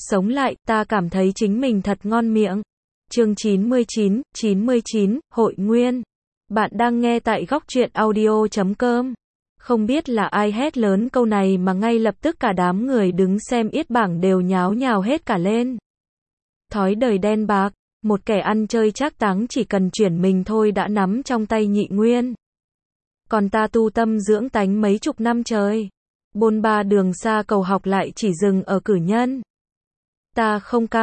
Sống lại, ta cảm thấy chính mình thật ngon miệng. Chương 99, Hội Nguyên. Bạn đang nghe tại góc truyện audio.com. Không biết là ai hét lớn câu này mà ngay lập tức cả đám người đứng xem yết bảng đều nháo nhào hết cả lên. Thói đời đen bạc, một kẻ ăn chơi trác táng chỉ cần chuyển mình thôi đã nắm trong tay nhị nguyên. Còn ta tu tâm dưỡng tánh mấy chục năm trời. Bôn ba đường xa cầu học lại chỉ dừng ở cử nhân. Ta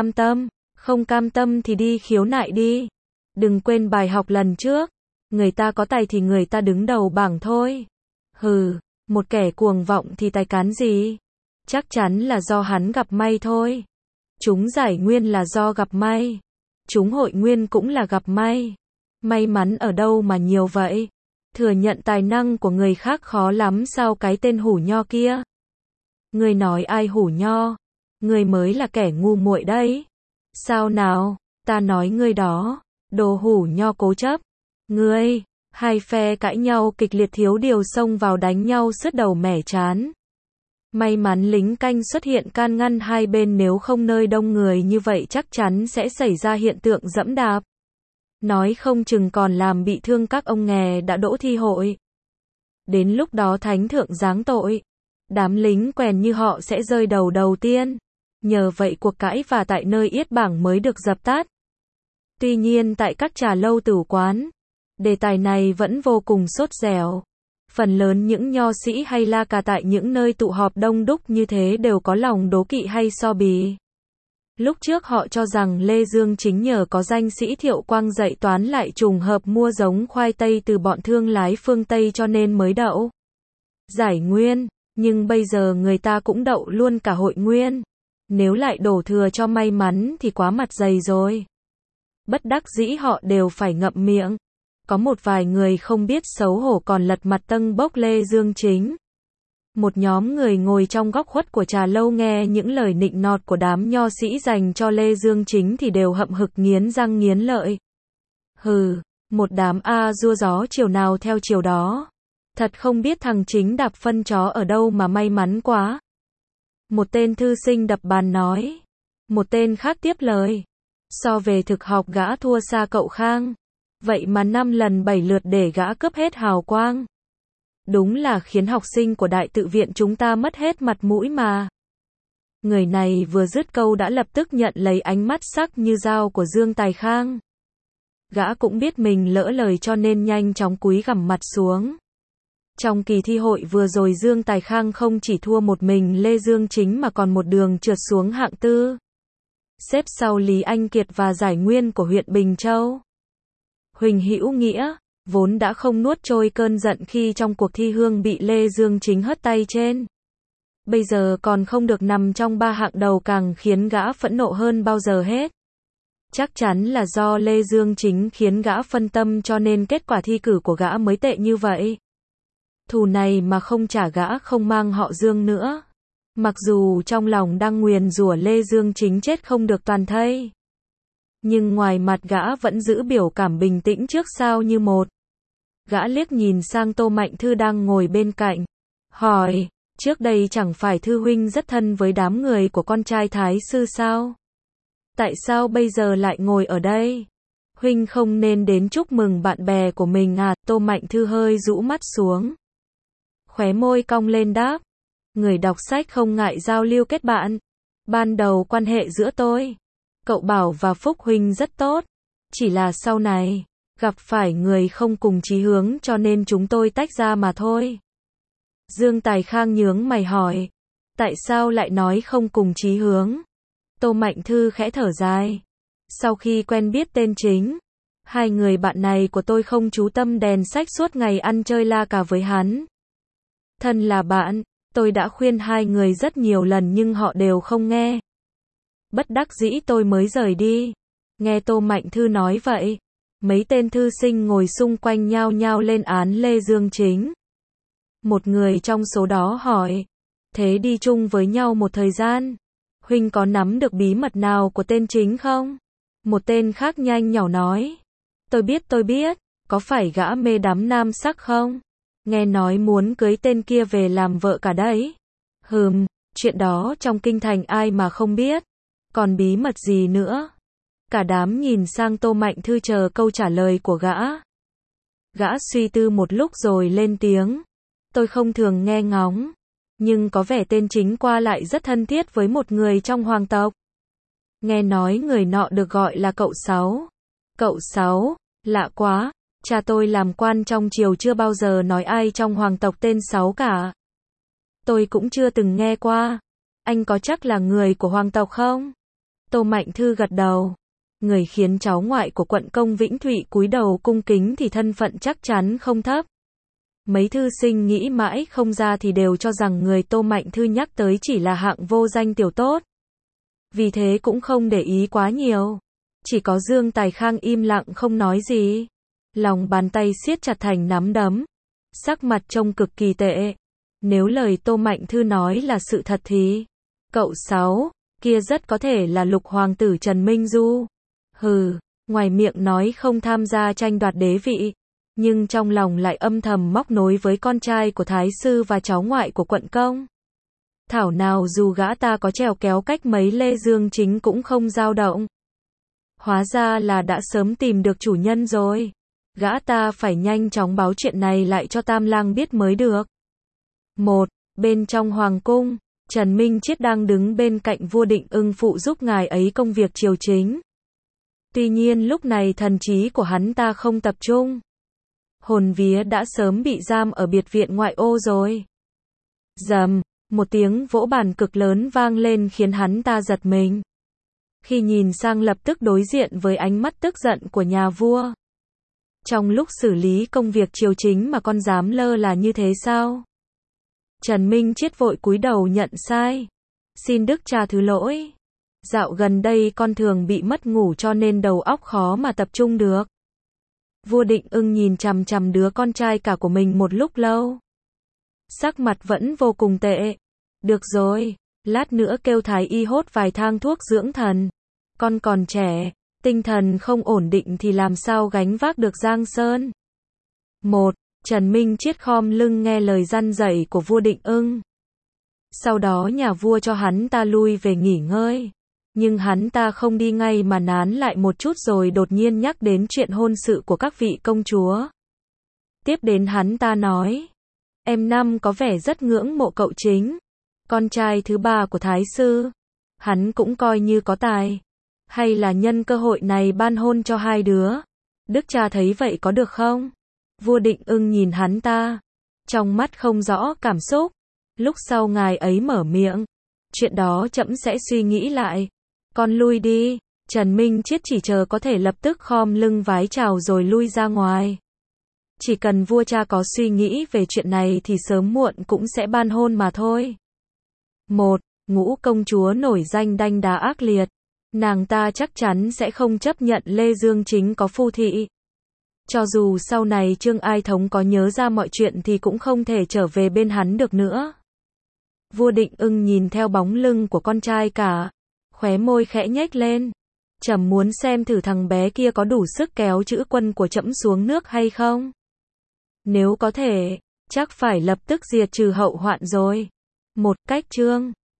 không cam tâm thì đi khiếu nại đi. Đừng quên bài học lần trước. Người ta có tài thì người ta đứng đầu bảng thôi. Hừ, một kẻ cuồng vọng thì tài cán gì? Chắc chắn là do hắn gặp may thôi. Chúng giải nguyên là do gặp may. Chúng hội nguyên cũng là gặp may. May mắn ở đâu mà nhiều vậy? Thừa nhận tài năng của người khác khó lắm sao cái tên hủ nho kia? Người nói ai hủ nho? Người mới là kẻ ngu muội đấy. Sao nào? Ta nói ngươi đó. Đồ hủ nho cố chấp. Ngươi. Hai phe cãi nhau kịch liệt thiếu điều xông vào đánh nhau sứt đầu mẻ chán. May mắn lính canh xuất hiện can ngăn hai bên, nếu không nơi đông người như vậy chắc chắn sẽ xảy ra hiện tượng giẫm đạp. Nói không chừng còn làm bị thương các ông nghè đã đỗ thi hội. Đến lúc đó thánh thượng giáng tội. Đám lính quèn như họ sẽ rơi đầu đầu tiên. Nhờ vậy cuộc cãi và tại nơi yết bảng mới được dập tắt. Tuy nhiên tại các trà lâu tửu quán, đề tài này vẫn vô cùng sốt dẻo. Phần lớn những nho sĩ hay la cà tại những nơi tụ họp đông đúc như thế đều có lòng đố kỵ hay so bì. Lúc trước họ cho rằng Lê Dương Chính nhờ có danh sĩ Thiệu Quang dạy toán lại trùng hợp mua giống khoai tây từ bọn thương lái phương Tây cho nên mới đậu giải nguyên, nhưng bây giờ người ta cũng đậu luôn cả hội nguyên. Nếu lại đổ thừa cho may mắn thì quá mặt dày rồi. Bất đắc dĩ họ đều phải ngậm miệng. Có một vài người không biết xấu hổ còn lật mặt tâng bốc Lê Dương Chính. Một nhóm người ngồi trong góc khuất của trà lâu nghe những lời nịnh nọt của đám nho sĩ dành cho Lê Dương Chính thì đều hậm hực nghiến răng nghiến lợi. Hừ, một đám rua gió chiều nào theo chiều đó. Thật không biết thằng Chính đạp phân chó ở đâu mà may mắn quá. Một tên thư sinh đập bàn nói. Một tên khác tiếp lời. So về thực học gã thua xa cậu Khang. Vậy mà 5 lần 7 lượt để gã cướp hết hào quang. Đúng là khiến học sinh của đại tự viện chúng ta mất hết mặt mũi mà. Người này vừa dứt câu đã lập tức nhận lấy ánh mắt sắc như dao của Dương Tài Khang. Gã cũng biết mình lỡ lời cho nên nhanh chóng cúi gằm mặt xuống. Trong kỳ thi hội vừa rồi Dương Tài Khang không chỉ thua một mình Lê Dương Chính mà còn một đường trượt xuống hạng tư. Xếp sau Lý Anh Kiệt và giải nguyên của huyện Bình Châu. Huỳnh Hữu Nghĩa, vốn đã không nuốt trôi cơn giận khi trong cuộc thi hương bị Lê Dương Chính hất tay trên. Bây giờ còn không được nằm trong 3 hạng đầu càng khiến gã phẫn nộ hơn bao giờ hết. Chắc chắn là do Lê Dương Chính khiến gã phân tâm cho nên kết quả thi cử của gã mới tệ như vậy. Thù này mà không trả gã không mang họ Dương nữa. Mặc dù trong lòng đang nguyền rủa Lê Dương Chính chết không được toàn thây. Nhưng ngoài mặt gã vẫn giữ biểu cảm bình tĩnh trước sau như một. Gã liếc nhìn sang Tô Mạnh Thư đang ngồi bên cạnh. Hỏi, trước đây chẳng phải Thư huynh rất thân với đám người của con trai Thái sư sao? Tại sao bây giờ lại ngồi ở đây? Huynh không nên đến chúc mừng bạn bè của mình à? Tô Mạnh Thư hơi rũ mắt xuống. Khóe môi cong lên đáp. Người đọc sách không ngại giao lưu kết bạn. Ban đầu quan hệ giữa tôi, cậu Bảo và Phúc huynh rất tốt. Chỉ là sau này, gặp phải người không cùng chí hướng cho nên chúng tôi tách ra mà thôi. Dương Tài Khang nhướng mày hỏi. Tại sao lại nói không cùng chí hướng? Tô Mạnh Thư khẽ thở dài. Sau khi quen biết tên Chính, hai người bạn này của tôi không chú tâm đèn sách suốt ngày ăn chơi la cà với hắn. Thân là bạn, tôi đã khuyên hai người rất nhiều lần nhưng họ đều không nghe. Bất đắc dĩ tôi mới rời đi. Nghe Tô Mạnh Thư nói vậy, mấy tên thư sinh ngồi xung quanh nhao nhao lên án Lê Dương Chính. Một người trong số đó hỏi, thế đi chung với nhau một thời gian, huynh có nắm được bí mật nào của tên Chính không? Một tên khác nhanh nhỏ nói, tôi biết, có phải gã mê đắm nam sắc không? Nghe nói muốn cưới tên kia về làm vợ cả đấy. Chuyện đó trong kinh thành ai mà không biết. Còn bí mật gì nữa? Cả đám nhìn sang Tô Mạnh Thư chờ câu trả lời của gã. Gã suy tư một lúc rồi lên tiếng. Tôi không thường nghe ngóng, nhưng có vẻ tên chính qua lại rất thân thiết với một người trong hoàng tộc. Nghe nói người nọ được gọi là cậu Sáu. Cậu Sáu, lạ quá, cha tôi làm quan trong triều chưa bao giờ nói ai trong hoàng tộc tên Sáu cả. Tôi cũng chưa từng nghe qua. Anh có chắc là người của hoàng tộc không? Tô Mạnh Thư gật đầu. Người khiến cháu ngoại của quận công Vĩnh Thụy cúi đầu cung kính thì thân phận chắc chắn không thấp. Mấy thư sinh nghĩ mãi không ra thì đều cho rằng người Tô Mạnh Thư nhắc tới chỉ là hạng vô danh tiểu tốt. Vì thế cũng không để ý quá nhiều. Chỉ có Dương Tài Khang im lặng không nói gì. Lòng bàn tay siết chặt thành nắm đấm. Sắc mặt trông cực kỳ tệ. Nếu lời Tô Mạnh Thư nói là sự thật thì cậu Sáu kia rất có thể là lục hoàng tử Trần Minh Du. Hừ, ngoài miệng nói không tham gia tranh đoạt đế vị, nhưng trong lòng lại âm thầm móc nối với con trai của thái sư và cháu ngoại của quận công. Thảo nào dù gã ta có trèo kéo cách mấy Lê Dương Chính cũng không dao động. Hóa ra là đã sớm tìm được chủ nhân rồi. Gã ta phải nhanh chóng báo chuyện này lại cho Tam Lang biết mới được. Bên trong hoàng cung, Trần Minh Chiết đang đứng bên cạnh vua Định Ưng phụ giúp ngài ấy công việc triều chính. Tuy nhiên lúc này thần trí của hắn ta không tập trung. Hồn vía đã sớm bị giam ở biệt viện ngoại ô rồi. Rầm, một tiếng vỗ bàn cực lớn vang lên khiến hắn ta giật mình. Khi nhìn sang lập tức đối diện với ánh mắt tức giận của nhà vua. Trong lúc xử lý công việc triều chính mà con dám lơ là như thế sao? Trần Minh Chiết vội cúi đầu nhận sai. Xin đức cha thứ lỗi. Dạo gần đây con thường bị mất ngủ cho nên đầu óc khó mà tập trung được. Vua Định Ưng nhìn chằm chằm đứa con trai cả của mình một lúc lâu. Sắc mặt vẫn vô cùng tệ. Được rồi, lát nữa kêu thái y hốt vài thang thuốc dưỡng thần. Con còn trẻ, tinh thần không ổn định thì làm sao gánh vác được Giang Sơn. Trần Minh Chiết khom lưng nghe lời răn dạy của vua Định Ưng. Sau đó nhà vua cho hắn ta lui về nghỉ ngơi. Nhưng hắn ta không đi ngay mà nán lại một chút rồi đột nhiên nhắc đến chuyện hôn sự của các vị công chúa. Tiếp đến hắn ta nói, em Năm có vẻ rất ngưỡng mộ cậu Chính, con trai thứ ba của thái sư. Hắn cũng coi như có tài. Hay là nhân cơ hội này ban hôn cho hai đứa. Đức cha thấy vậy có được không? Vua Định Ưng nhìn hắn ta, trong mắt không rõ cảm xúc. Lúc sau ngài ấy mở miệng, chuyện đó trẫm sẽ suy nghĩ lại. Con lui đi. Trần Minh Chiết chỉ chờ có thể lập tức khom lưng vái chào rồi lui ra ngoài. Chỉ cần vua cha có suy nghĩ về chuyện này thì sớm muộn cũng sẽ ban hôn mà thôi. Ngũ công chúa nổi danh đanh đá ác liệt. Nàng ta chắc chắn sẽ không chấp nhận Lê Dương Chính có phu thị. Cho dù sau này Trương Ai Thống có nhớ ra mọi chuyện thì cũng không thể trở về bên hắn được nữa. Vua Định Ưng nhìn theo bóng lưng của con trai cả, khóe môi khẽ nhếch lên. Trẫm muốn xem thử thằng bé kia có đủ sức kéo chữ quân của trẫm xuống nước hay không. Nếu có thể, chắc phải lập tức diệt trừ hậu hoạn rồi. Cách chương